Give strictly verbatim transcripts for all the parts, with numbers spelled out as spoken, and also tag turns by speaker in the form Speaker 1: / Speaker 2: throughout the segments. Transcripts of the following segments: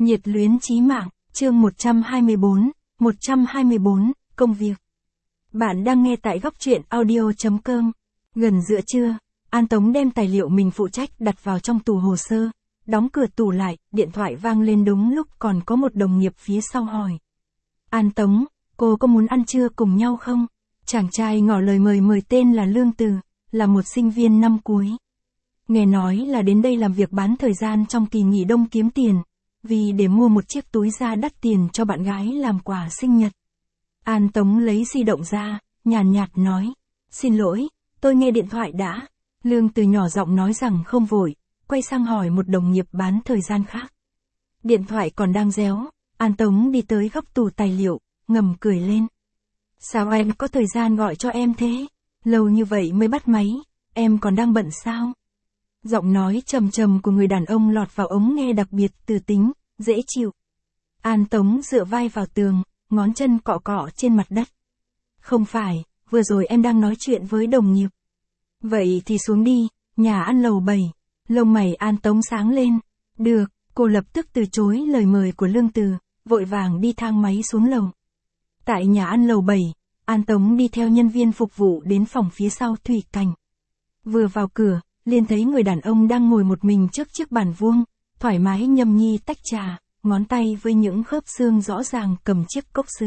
Speaker 1: Nhiệt luyến chí mạng, chương một trăm hai mươi bốn, một trăm hai mươi bốn, công việc. Bạn đang nghe tại góc truyện audio.com. Gần giữa trưa, An Tống đem tài liệu mình phụ trách đặt vào trong tủ hồ sơ, đóng cửa tủ lại, điện thoại vang lên đúng lúc còn có một đồng nghiệp phía sau hỏi. An Tống, cô có muốn ăn trưa cùng nhau không? Chàng trai ngỏ lời mời mời tên là Lương Từ, là một sinh viên năm cuối. Nghe nói là đến đây làm việc bán thời gian trong kỳ nghỉ đông kiếm tiền, vì để mua một chiếc túi da đắt tiền cho bạn gái làm quà sinh nhật. An Tống lấy di động ra, nhàn nhạt, nhạt nói, xin lỗi, tôi nghe điện thoại đã. Lương Từ nhỏ giọng nói rằng không vội, quay sang hỏi một đồng nghiệp bán thời gian khác. Điện thoại còn đang réo, An Tống đi tới góc tủ tài liệu, ngầm cười lên. Sao em có thời gian gọi cho em thế? Lâu như vậy mới bắt máy, em còn đang bận sao? Giọng nói trầm trầm của người đàn ông lọt vào ống nghe đặc biệt từ tính, dễ chịu. An Tống dựa vai vào tường, ngón chân cọ cọ trên mặt đất. Không phải, vừa rồi em đang nói chuyện với đồng nghiệp. Vậy thì xuống đi, nhà ăn lầu bảy. Lông mày An Tống sáng lên. Được, cô lập tức từ chối lời mời của Lương Từ, vội vàng đi thang máy xuống lầu. Tại nhà ăn lầu bảy, An Tống đi theo nhân viên phục vụ đến phòng phía sau Thủy Cảnh. Vừa vào cửa, liền thấy người đàn ông đang ngồi một mình trước chiếc bàn vuông, thoải mái nhâm nhi tách trà, ngón tay với những khớp xương rõ ràng cầm chiếc cốc sứ.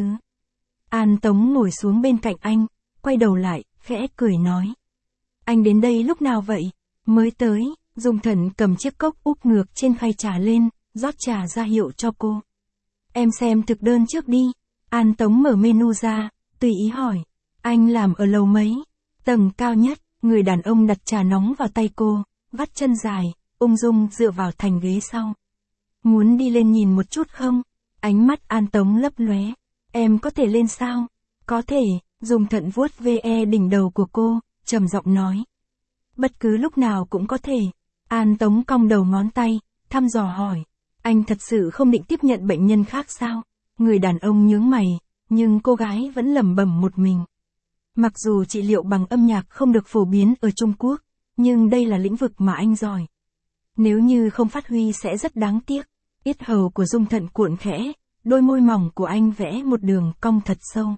Speaker 1: An Tống ngồi xuống bên cạnh anh, quay đầu lại, khẽ cười nói. Anh đến đây lúc nào vậy? Mới tới, Dung Thần cầm chiếc cốc úp ngược trên khay trà lên, rót trà ra hiệu cho cô. Em xem thực đơn trước đi. An Tống mở menu ra, tùy ý hỏi. Anh làm ở lầu mấy? Tầng cao nhất. Người đàn ông đặt trà nóng vào tay cô, vắt chân dài, ung dung dựa vào thành ghế sau. Muốn đi lên nhìn một chút không? Ánh mắt An Tống lấp lóe. Em có thể lên sao? Có thể, Dung Thận vuốt ve đỉnh đầu của cô, trầm giọng nói. Bất cứ lúc nào cũng có thể. An Tống cong đầu ngón tay, thăm dò hỏi. Anh thật sự không định tiếp nhận bệnh nhân khác sao? Người đàn ông nhướng mày, nhưng cô gái vẫn lẩm bẩm một mình. Mặc dù trị liệu bằng âm nhạc không được phổ biến ở Trung Quốc, nhưng đây là lĩnh vực mà anh giỏi. Nếu như không phát huy sẽ rất đáng tiếc. Yết hầu của Dung Thận cuộn khẽ, đôi môi mỏng của anh vẽ một đường cong thật sâu.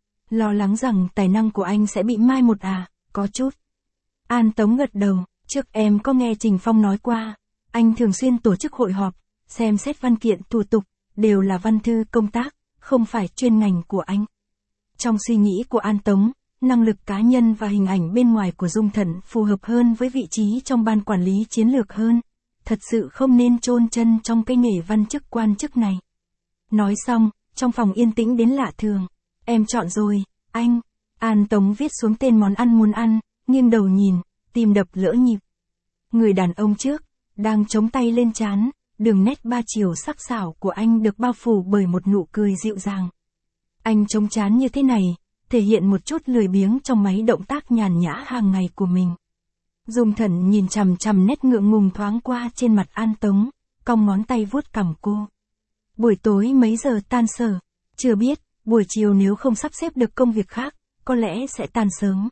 Speaker 1: Lo lắng rằng tài năng của anh sẽ bị mai một à, có chút. An Tống gật đầu, trước em có nghe Trình Phong nói qua, anh thường xuyên tổ chức hội họp, xem xét văn kiện thủ tục, đều là văn thư công tác, không phải chuyên ngành của anh. Trong suy nghĩ của An Tống, năng lực cá nhân và hình ảnh bên ngoài của Dung Thận phù hợp hơn với vị trí trong ban quản lý chiến lược hơn. Thật sự không nên chôn chân trong cái nghề văn chức quan chức này. Nói xong, trong phòng yên tĩnh đến lạ thường. Em chọn rồi, anh. An Tống viết xuống tên món ăn muốn ăn, nghiêng đầu nhìn, tim đập lỡ nhịp. Người đàn ông trước, đang chống tay lên trán, đường nét ba chiều sắc sảo của anh được bao phủ bởi một nụ cười dịu dàng. Anh chống trán như thế này, thể hiện một chút lười biếng trong mấy động tác nhàn nhã hàng ngày của mình. Dung Thận nhìn chằm chằm nét ngượng ngùng thoáng qua trên mặt An Tống, cong ngón tay vuốt cằm cô. Buổi tối mấy giờ tan sở? Chưa biết, buổi chiều nếu không sắp xếp được công việc khác, có lẽ sẽ tan sớm.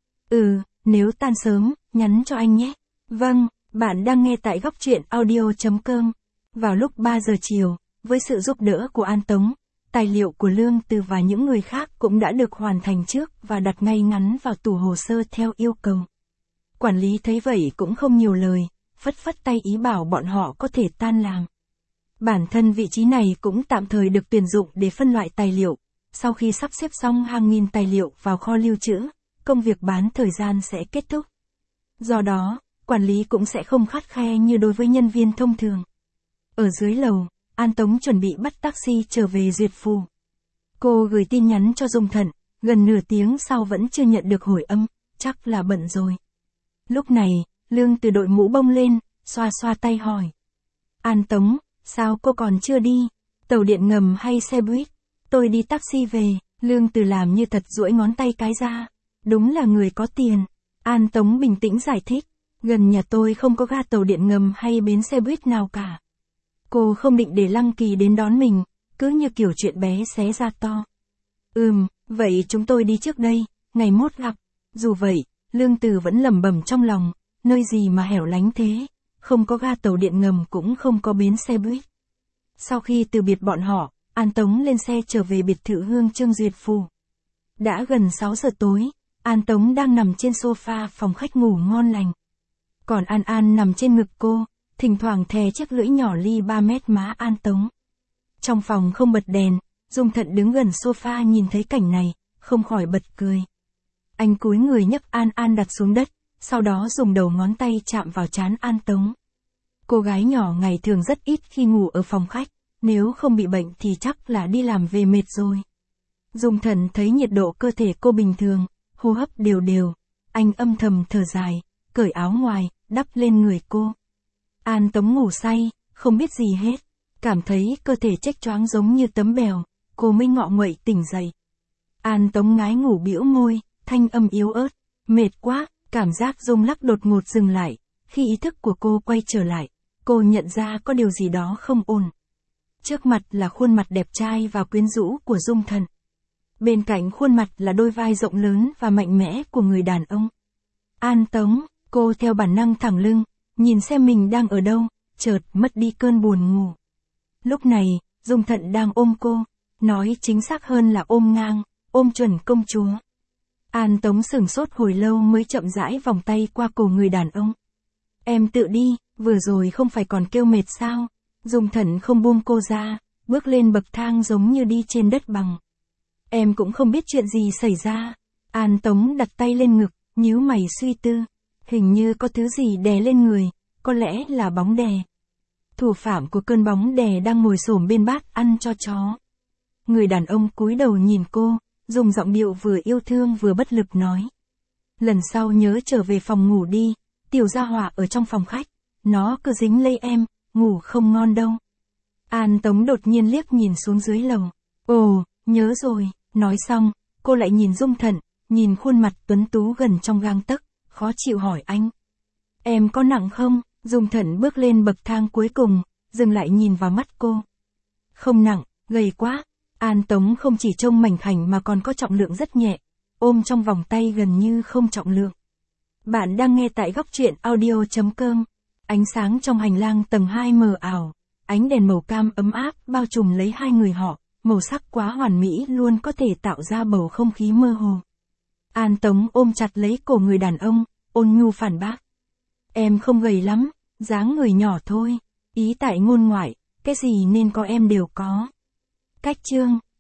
Speaker 1: Ừ, nếu tan sớm, nhắn cho anh nhé. Vâng, bạn đang nghe tại góc truyện audio.com. Vào lúc ba giờ chiều, với sự giúp đỡ của An Tống, tài liệu của Lương Từ và những người khác cũng đã được hoàn thành trước và đặt ngay ngắn vào tủ hồ sơ theo yêu cầu. Quản lý thấy vậy cũng không nhiều lời, phất phất tay ý bảo bọn họ có thể tan làm. Bản thân vị trí này cũng tạm thời được tuyển dụng để phân loại tài liệu. Sau khi sắp xếp xong hàng nghìn tài liệu vào kho lưu trữ, công việc bán thời gian sẽ kết thúc. Do đó, quản lý cũng sẽ không khắt khe như đối với nhân viên thông thường. Ở dưới lầu, An Tống chuẩn bị bắt taxi trở về Duyệt Phủ. Cô gửi tin nhắn cho Dung Thận, gần nửa tiếng sau vẫn chưa nhận được hồi âm, chắc là bận rồi. Lúc này, Lương Từ đội mũ bông lên, xoa xoa tay hỏi. An Tống, sao cô còn chưa đi? Tàu điện ngầm hay xe buýt? Tôi đi taxi về. Lương Từ làm như thật duỗi ngón tay cái ra. Đúng là người có tiền. An Tống bình tĩnh giải thích. Gần nhà tôi không có ga tàu điện ngầm hay bến xe buýt nào cả. Cô không định để Lăng Kỳ đến đón mình, cứ như kiểu chuyện bé xé ra to. Ừm, vậy chúng tôi đi trước đây, ngày mốt gặp. Dù vậy, Lương Từ vẫn lẩm bẩm trong lòng, nơi gì mà hẻo lánh thế, không có ga tàu điện ngầm cũng không có bến xe buýt. Sau khi từ biệt bọn họ, An Tống lên xe trở về biệt thự Hương Trương Duyệt Phủ. Đã gần sáu giờ tối, An Tống đang nằm trên sofa phòng khách ngủ ngon lành. Còn An An nằm trên ngực cô, thỉnh thoảng thè chiếc lưỡi nhỏ li ba mét má An Tống. Trong phòng không bật đèn, Dung Thận đứng gần sofa nhìn thấy cảnh này, không khỏi bật cười. Anh cúi người nhấc An An đặt xuống đất, sau đó dùng đầu ngón tay chạm vào trán An Tống. Cô gái nhỏ ngày thường rất ít khi ngủ ở phòng khách, nếu không bị bệnh thì chắc là đi làm về mệt rồi. Dung Thận thấy nhiệt độ cơ thể cô bình thường, hô hấp đều đều, anh âm thầm thở dài, cởi áo ngoài, đắp lên người cô. An Tống ngủ say, không biết gì hết, cảm thấy cơ thể chếch choáng giống như tấm bèo, cô mới ngọ nguậy tỉnh dậy. An Tống ngái ngủ bĩu môi, thanh âm yếu ớt, mệt quá, cảm giác rung lắc đột ngột dừng lại, khi ý thức của cô quay trở lại, cô nhận ra có điều gì đó không ổn. Trước mặt là khuôn mặt đẹp trai và quyến rũ của Dung Thận. Bên cạnh khuôn mặt là đôi vai rộng lớn và mạnh mẽ của người đàn ông. An Tống, cô theo bản năng thẳng lưng, nhìn xem mình đang ở đâu, chợt mất đi cơn buồn ngủ. Lúc này, Dung Thận đang ôm cô, nói chính xác hơn là ôm ngang, ôm chuẩn công chúa. An Tống sửng sốt hồi lâu mới chậm rãi vòng tay qua cổ người đàn ông. Em tự đi, vừa rồi không phải còn kêu mệt sao? Dung Thận không buông cô ra, bước lên bậc thang giống như đi trên đất bằng. Em cũng không biết chuyện gì xảy ra. An Tống đặt tay lên ngực, nhíu mày suy tư. Hình như có thứ gì đè lên người, có lẽ là bóng đè. Thủ phạm của cơn bóng đè đang ngồi xổm bên bát ăn cho chó. Người đàn ông cúi đầu nhìn cô, dùng giọng điệu vừa yêu thương vừa bất lực nói. Lần sau nhớ trở về phòng ngủ đi, tiểu gia hỏa ở trong phòng khách, nó cứ dính lây em, ngủ không ngon đâu. An Tống đột nhiên liếc nhìn xuống dưới lầu. Ồ, nhớ rồi, nói xong, cô lại nhìn Dung Thận, nhìn khuôn mặt tuấn tú gần trong gang tấc, khó chịu hỏi anh. Em có nặng không? Dung Thận bước lên bậc thang cuối cùng, dừng lại nhìn vào mắt cô. Không nặng, gầy quá. An Tống không chỉ trông mảnh khảnh mà còn có trọng lượng rất nhẹ, ôm trong vòng tay gần như không trọng lượng. Bạn đang nghe tại góc truyện audio chấm com. Ánh sáng trong hành lang tầng hai mờ ảo, ánh đèn màu cam ấm áp bao trùm lấy hai người họ, màu sắc quá hoàn mỹ luôn có thể tạo ra bầu không khí mơ hồ. An Tống ôm chặt lấy cổ người đàn ông, ôn nhu phản bác. Em không gầy lắm, dáng người nhỏ thôi, ý tại ngôn ngoại, cái gì nên có em đều có. Cách chương